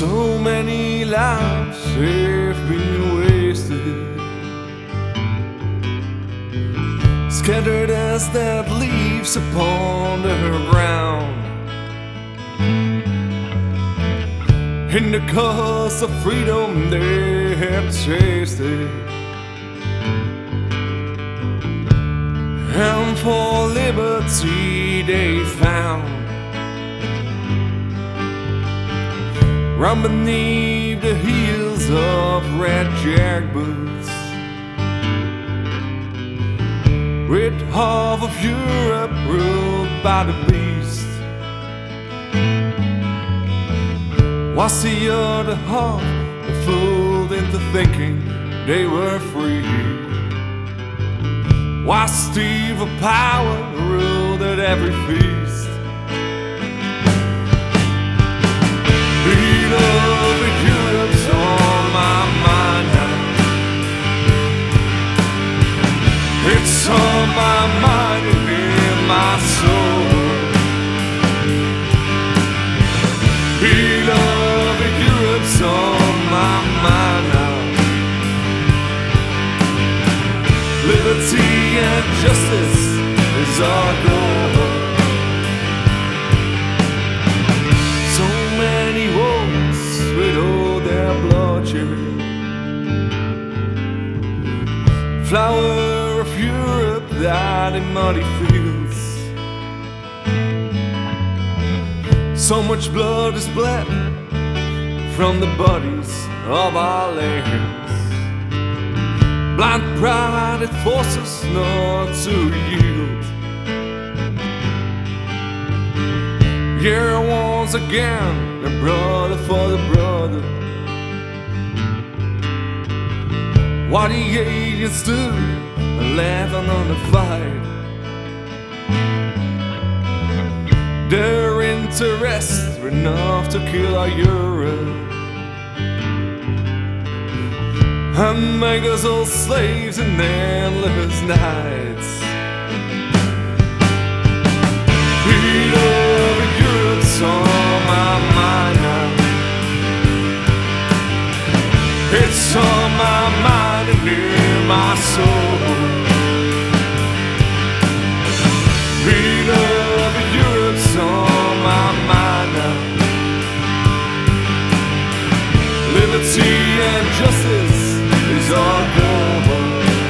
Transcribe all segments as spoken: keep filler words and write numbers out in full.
So many lives have been wasted, scattered as dead leaves upon the ground, in the cause of freedom they have tasted, and for liberty they found. Run beneath the heels of red jackboots, with half of Europe ruled by the beast, whilst the other half were fooled into thinking they were free, whilst evil power ruled at every feast. Beloved Europe's on my mind now. It's on my mind and in my soul. Beloved Europe's on my mind now. Liberty and justice is our goal. With all their bloodshed, flower of Europe died in muddy fields. So much blood is bled from the bodies of our lands. Blind pride it forces not to yield. Here once again, a brother for the brother. While the agents stood laughing on the fight, their interests were enough to kill our Europe and make us all slaves in endless nights. Beloved Europe's on my mind now. It's on my mind and in my soul. Beloved Europe's on my mind now. Liberty and justice is our goal.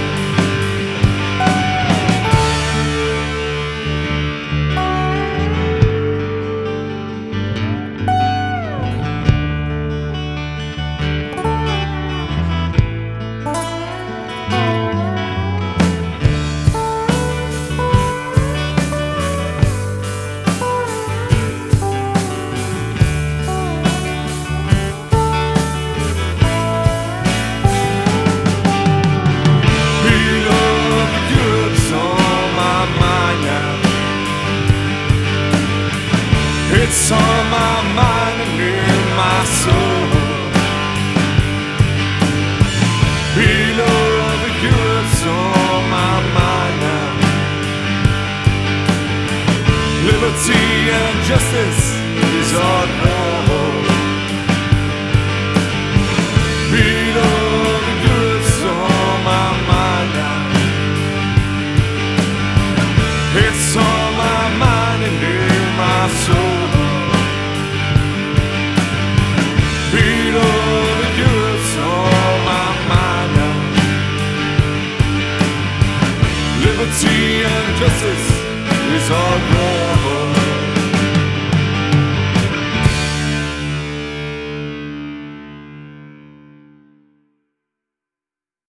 It's on my mind and in my soul. Beloved Europe's on my mind now. Liberty and justice is our goal. Beloved Europe's on my mind now. It's on my mind and in my soul. Beloved Europe's on my mind now. Liberty and justice is our goal.